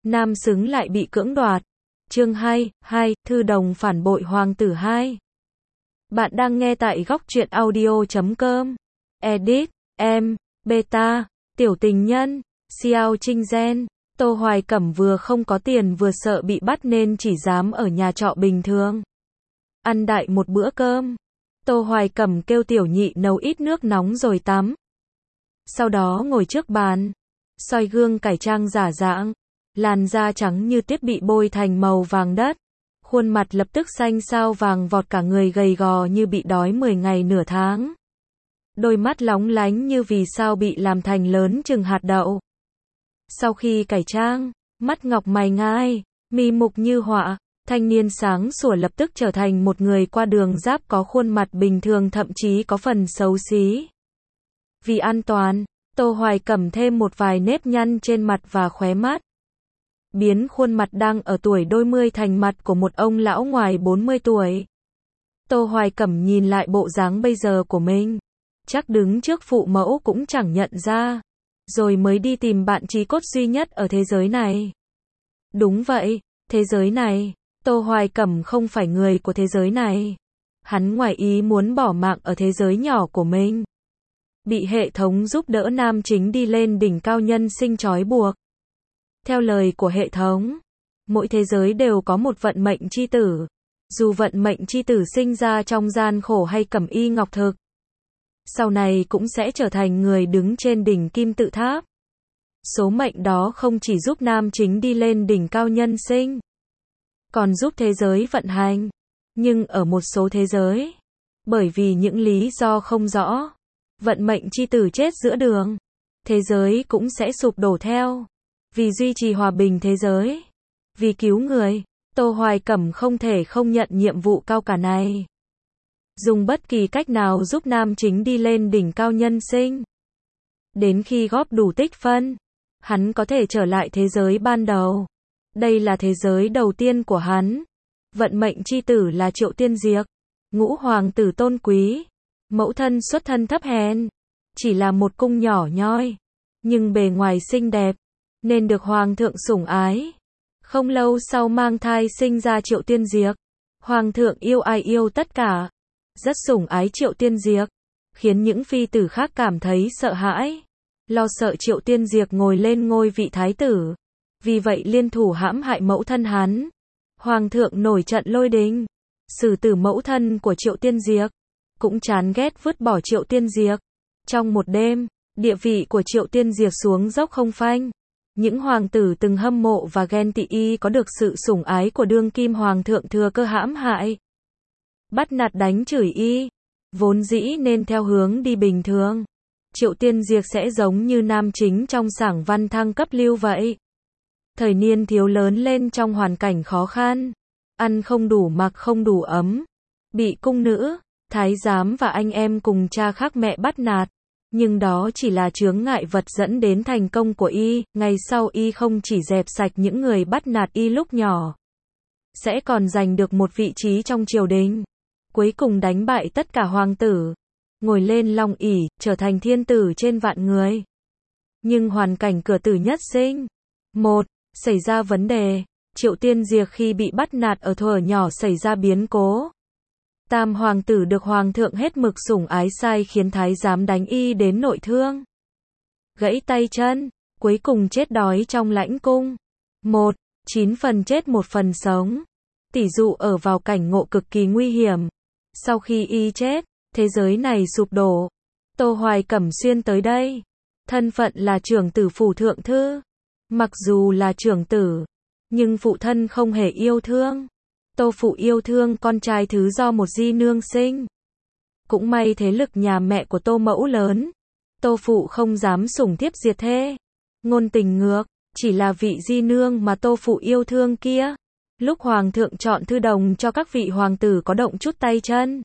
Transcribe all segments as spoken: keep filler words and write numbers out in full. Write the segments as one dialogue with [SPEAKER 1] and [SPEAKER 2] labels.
[SPEAKER 1] nam xứng lại bị cưỡng đoạt. Chương hai, hai, thư đồng phản bội hoàng tử hai. Bạn đang nghe tại góc truyện audio chấm com. Edit, em, beta, tiểu tình nhân, Xiao Trinh Gen. Tô Hoài Cẩm vừa không có tiền vừa sợ bị bắt nên chỉ dám ở nhà trọ bình thường. Ăn đại một bữa cơm. Tô Hoài Cẩm kêu tiểu nhị nấu ít nước nóng rồi tắm. Sau đó ngồi trước bàn, soi gương cải trang giả dạng. Làn da trắng như tuyết bị bôi thành màu vàng đất. Khuôn mặt lập tức xanh xao vàng vọt, cả người gầy gò như bị đói mười ngày nửa tháng. Đôi mắt lóng lánh như vì sao bị làm thành lớn chừng hạt đậu. Sau khi cải trang, mắt ngọc mày ngai, mi mục như họa, thanh niên sáng sủa lập tức trở thành một người qua đường giáp có khuôn mặt bình thường, thậm chí có phần xấu xí. Vì an toàn, Tô Hoài Cẩm thêm một vài nếp nhăn trên mặt và khóe mắt. Biến khuôn mặt đang ở tuổi đôi mươi thành mặt của một ông lão ngoài bốn mươi tuổi. Tô Hoài Cẩm nhìn lại bộ dáng bây giờ của mình, chắc đứng trước phụ mẫu cũng chẳng nhận ra, rồi mới đi tìm bạn chí cốt duy nhất ở thế giới này. Đúng vậy, thế giới này, Tô Hoài Cẩm không phải người của thế giới này. Hắn ngoài ý muốn bỏ mạng ở thế giới nhỏ của mình. Bị hệ thống giúp đỡ nam chính đi lên đỉnh cao nhân sinh trói buộc. Theo lời của hệ thống, mỗi thế giới đều có một vận mệnh chi tử. Dù vận mệnh chi tử sinh ra trong gian khổ hay cẩm y ngọc thực, sau này cũng sẽ trở thành người đứng trên đỉnh kim tự tháp. Số mệnh đó không chỉ giúp nam chính đi lên đỉnh cao nhân sinh, còn giúp thế giới vận hành. Nhưng ở một số thế giới, bởi vì những lý do không rõ, vận mệnh chi tử chết giữa đường, thế giới cũng sẽ sụp đổ theo. Vì duy trì hòa bình thế giới, vì cứu người, Tô Hoài Cẩm không thể không nhận nhiệm vụ cao cả này. Dùng bất kỳ cách nào giúp nam chính đi lên đỉnh cao nhân sinh. Đến khi góp đủ tích phân, hắn có thể trở lại thế giới ban đầu. Đây là thế giới đầu tiên của hắn. Vận mệnh chi tử là Triệu Tiên Diệp, ngũ hoàng tử tôn quý, mẫu thân xuất thân thấp hèn, chỉ là một cung nhỏ nhoi, nhưng bề ngoài xinh đẹp, nên được hoàng thượng sủng ái. Không lâu sau mang thai sinh ra Triệu Tiên Diệp. Hoàng thượng yêu ai yêu tất cả, rất sủng ái Triệu Tiên Diệp, khiến những phi tử khác cảm thấy sợ hãi, lo sợ Triệu Tiên Diệp ngồi lên ngôi vị thái tử. Vì vậy liên thủ hãm hại mẫu thân hắn. Hoàng thượng nổi trận lôi đình, xử tử mẫu thân của Triệu Tiên Diệp, cũng chán ghét vứt bỏ Triệu Tiên Diệp. Trong một đêm, địa vị của Triệu Tiên Diệp xuống dốc không phanh. Những hoàng tử từng hâm mộ và ghen tị y có được sự sủng ái của đương kim hoàng thượng thừa cơ hãm hại, bắt nạt đánh chửi y. Vốn dĩ nên theo hướng đi bình thường, Triệu Tiên Diệp sẽ giống như nam chính trong Sảng Văn thăng cấp lưu vậy. Thời niên thiếu lớn lên trong hoàn cảnh khó khăn, ăn không đủ mặc không đủ ấm, bị cung nữ, thái giám và anh em cùng cha khác mẹ bắt nạt. Nhưng đó chỉ là chướng ngại vật dẫn đến thành công của y. Ngày sau y không chỉ dẹp sạch những người bắt nạt y lúc nhỏ, sẽ còn giành được một vị trí trong triều đình. Cuối cùng đánh bại tất cả hoàng tử, ngồi lên long ỷ, trở thành thiên tử trên vạn người. Nhưng hoàn cảnh cửa tử nhất sinh. Một, xảy ra vấn đề. Triệu Tiên Diệp khi bị bắt nạt ở thuở nhỏ xảy ra biến cố. Tam hoàng tử được hoàng thượng hết mực sủng ái sai khiến thái giám đánh y đến nội thương, gãy tay chân, cuối cùng chết đói trong lãnh cung. Một, chín phần chết một phần sống. Tỷ dụ ở vào cảnh ngộ cực kỳ nguy hiểm. Sau khi y chết, thế giới này sụp đổ. Tô Hoài Cẩm xuyên tới đây, thân phận là trưởng tử phủ thượng thư. Mặc dù là trưởng tử, nhưng phụ thân không hề yêu thương. Tô phụ yêu thương con trai thứ do một di nương sinh. Cũng may thế lực nhà mẹ của Tô mẫu lớn, Tô phụ không dám sủng thiếp diệt thê, ngôn tình ngược, chỉ là vị di nương mà Tô phụ yêu thương kia. Lúc hoàng thượng chọn thư đồng cho các vị hoàng tử có động chút tay chân,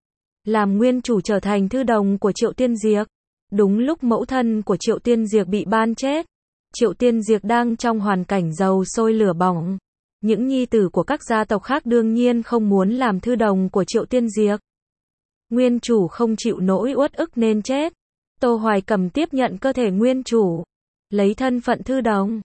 [SPEAKER 1] làm nguyên chủ trở thành thư đồng của Triệu Tiên Diệp. Đúng lúc mẫu thân của Triệu Tiên Diệp bị ban chết, Triệu Tiên Diệp đang trong hoàn cảnh dầu sôi lửa bỏng. Những nhi tử của các gia tộc khác đương nhiên không muốn làm thư đồng của Triệu Tiên Diệp. Nguyên chủ không chịu nỗi uất ức nên chết. Tô Hoài Cẩm tiếp nhận cơ thể nguyên chủ, lấy thân phận thư đồng.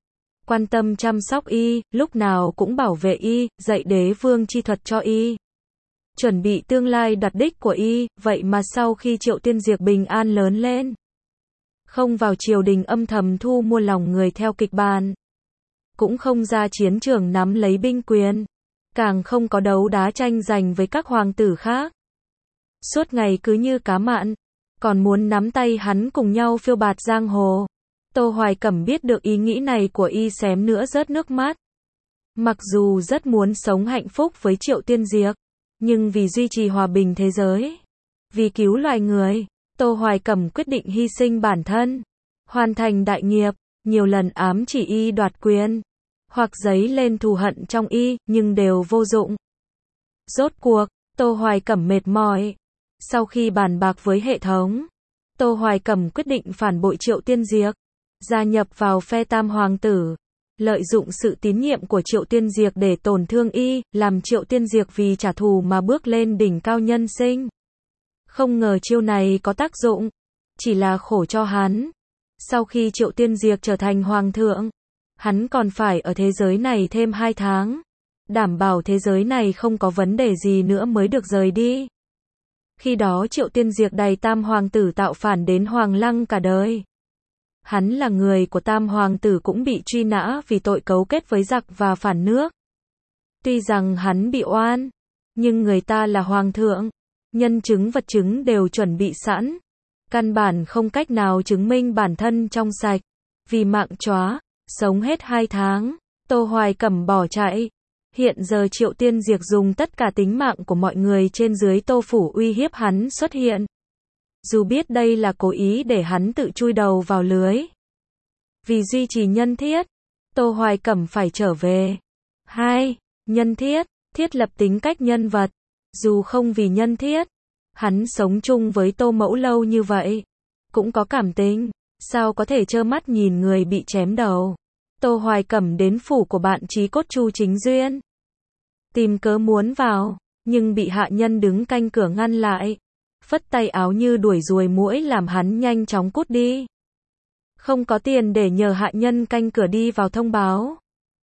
[SPEAKER 1] quan tâm chăm sóc y, lúc nào cũng bảo vệ y, dạy đế vương chi thuật cho y. Chuẩn bị tương lai đặt đích của y, vậy mà sau khi Triệu Tiên Diệp bình an lớn lên, không vào triều đình âm thầm thu mua lòng người theo kịch bản, cũng không ra chiến trường nắm lấy binh quyền, càng không có đấu đá tranh giành với các hoàng tử khác. Suốt ngày cứ như cá mặn, còn muốn nắm tay hắn cùng nhau phiêu bạt giang hồ. Tô Hoài Cẩm biết được ý nghĩ này của y xém nữa rớt nước mắt. Mặc dù rất muốn sống hạnh phúc với Triệu Tiên Diệp, nhưng vì duy trì hòa bình thế giới, vì cứu loài người, Tô Hoài Cẩm quyết định hy sinh bản thân, hoàn thành đại nghiệp, nhiều lần ám chỉ y đoạt quyền, hoặc giấy lên thù hận trong y, nhưng đều vô dụng. Rốt cuộc, Tô Hoài Cẩm mệt mỏi. Sau khi bàn bạc với hệ thống, Tô Hoài Cẩm quyết định phản bội Triệu Tiên Diệp, gia nhập vào phe Tam Hoàng tử, lợi dụng sự tín nhiệm của Triệu Tiên Diệp để tổn thương y, làm Triệu Tiên Diệp vì trả thù mà bước lên đỉnh cao nhân sinh. Không ngờ chiêu này có tác dụng, chỉ là khổ cho hắn. Sau khi Triệu Tiên Diệp trở thành hoàng thượng, hắn còn phải ở thế giới này thêm hai tháng, đảm bảo thế giới này không có vấn đề gì nữa mới được rời đi. Khi đó Triệu Tiên Diệp đày Tam Hoàng tử tạo phản đến Hoàng Lăng cả đời. Hắn là người của Tam Hoàng tử cũng bị truy nã vì tội cấu kết với giặc và phản nước. Tuy rằng hắn bị oan, nhưng người ta là Hoàng thượng, nhân chứng vật chứng đều chuẩn bị sẵn. Căn bản không cách nào chứng minh bản thân trong sạch. Vì mạng chóa, sống hết hai tháng, Tô Hoài Cẩm bỏ chạy. Hiện giờ Triệu Tiên Diệp dùng tất cả tính mạng của mọi người trên dưới Tô phủ uy hiếp hắn xuất hiện. Dù biết đây là cố ý để hắn tự chui đầu vào lưới. Vì duy trì nhân thiết, Tô Hoài Cẩm phải trở về. hai. Nhân thiết, thiết lập tính cách nhân vật. Dù không vì nhân thiết, hắn sống chung với Tô Mẫu lâu như vậy, cũng có cảm tình, sao có thể trơ mắt nhìn người bị chém đầu. Tô Hoài Cẩm đến phủ của bạn chí cốt Chu Chính Duyên, tìm cớ muốn vào, nhưng bị hạ nhân đứng canh cửa ngăn lại, phất tay áo như đuổi ruồi muỗi làm hắn nhanh chóng cút đi. Không có tiền để nhờ hạ nhân canh cửa đi vào thông báo.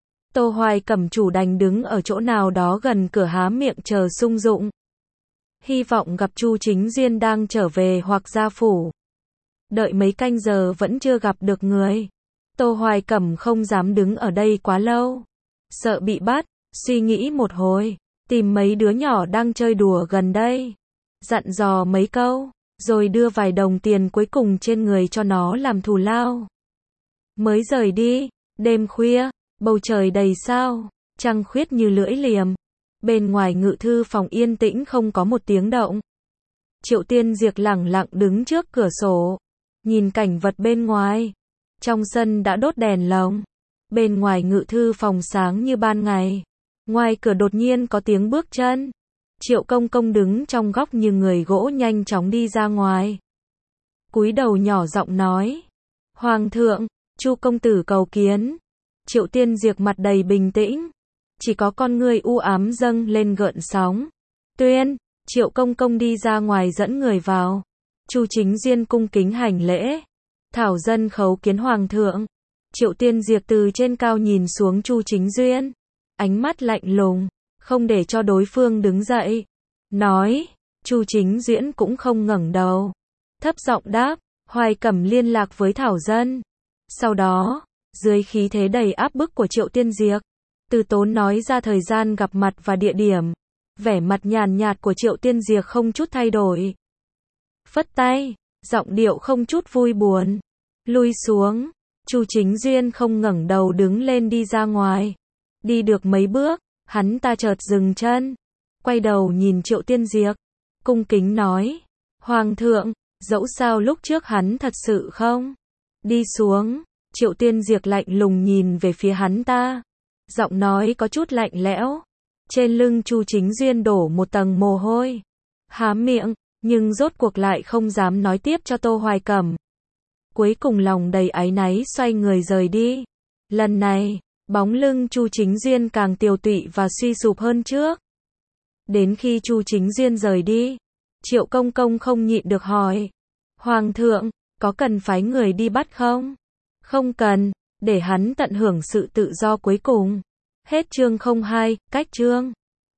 [SPEAKER 1] Tô Hoài Cẩm chủ đành đứng ở chỗ nào đó gần cửa há miệng chờ sung dụng. Hy vọng gặp Chu Chính Duyên đang trở về hoặc ra phủ. Đợi mấy canh giờ vẫn chưa gặp được người. Tô Hoài Cẩm không dám đứng ở đây quá lâu, sợ bị bắt, suy nghĩ một hồi, tìm mấy đứa nhỏ đang chơi đùa gần đây, dặn dò mấy câu, rồi đưa vài đồng tiền cuối cùng trên người cho nó làm thù lao. Mới rời đi, đêm khuya, bầu trời đầy sao, trăng khuyết như lưỡi liềm. Bên ngoài ngự thư phòng yên tĩnh không có một tiếng động. Triệu Tiên Diệp lẳng lặng đứng trước cửa sổ, nhìn cảnh vật bên ngoài. Trong sân đã đốt đèn lồng, bên ngoài ngự thư phòng sáng như ban ngày. Ngoài cửa đột nhiên có tiếng bước chân. Triệu Công Công đứng trong góc như người gỗ nhanh chóng đi ra ngoài. Cúi đầu nhỏ giọng nói: "Hoàng thượng, Chu công tử cầu kiến." Triệu Tiên Diệp mặt đầy bình tĩnh, chỉ có con ngươi u ám dâng lên gợn sóng. "Tuyên." Triệu Công Công đi ra ngoài dẫn người vào. Chu Chính Duyên cung kính hành lễ. "Thảo dân khấu kiến hoàng thượng." Triệu Tiên Diệp từ trên cao nhìn xuống Chu Chính Duyên, ánh mắt lạnh lùng, không để cho đối phương đứng dậy. Nói, Chu Chính Duyên cũng không ngẩng đầu, thấp giọng đáp: "Hoài Cẩm liên lạc với Thảo dân." Sau đó, dưới khí thế đầy áp bức của Triệu Tiên Diệp, từ tốn nói ra thời gian gặp mặt và địa điểm. Vẻ mặt nhàn nhạt của Triệu Tiên Diệp không chút thay đổi. Phất tay, giọng điệu không chút vui buồn. Lui xuống. Chu Chính Duyên không ngẩng đầu đứng lên đi ra ngoài. Đi được mấy bước, hắn ta chợt dừng chân, quay đầu nhìn Triệu Tiên Diệp, cung kính nói: "Hoàng thượng, dẫu sao lúc trước hắn thật sự không đi xuống." Triệu Tiên Diệp lạnh lùng nhìn về phía hắn ta, giọng nói có chút lạnh lẽo. Trên lưng Chu Chính Duyên đổ một tầng mồ hôi, há miệng, nhưng rốt cuộc lại không dám nói tiếp cho Tô Hoài Cẩm. Cuối cùng lòng đầy áy náy xoay người rời đi. Lần này, bóng lưng Chu Chính Duyên càng tiều tụy và suy sụp hơn trước. Đến khi Chu Chính Duyên rời đi, Triệu Công Công không nhịn được hỏi: "Hoàng thượng, có cần phái người đi bắt không?" "Không cần." để hắn tận hưởng sự tự do cuối cùng. Hết chương không hai, cách chương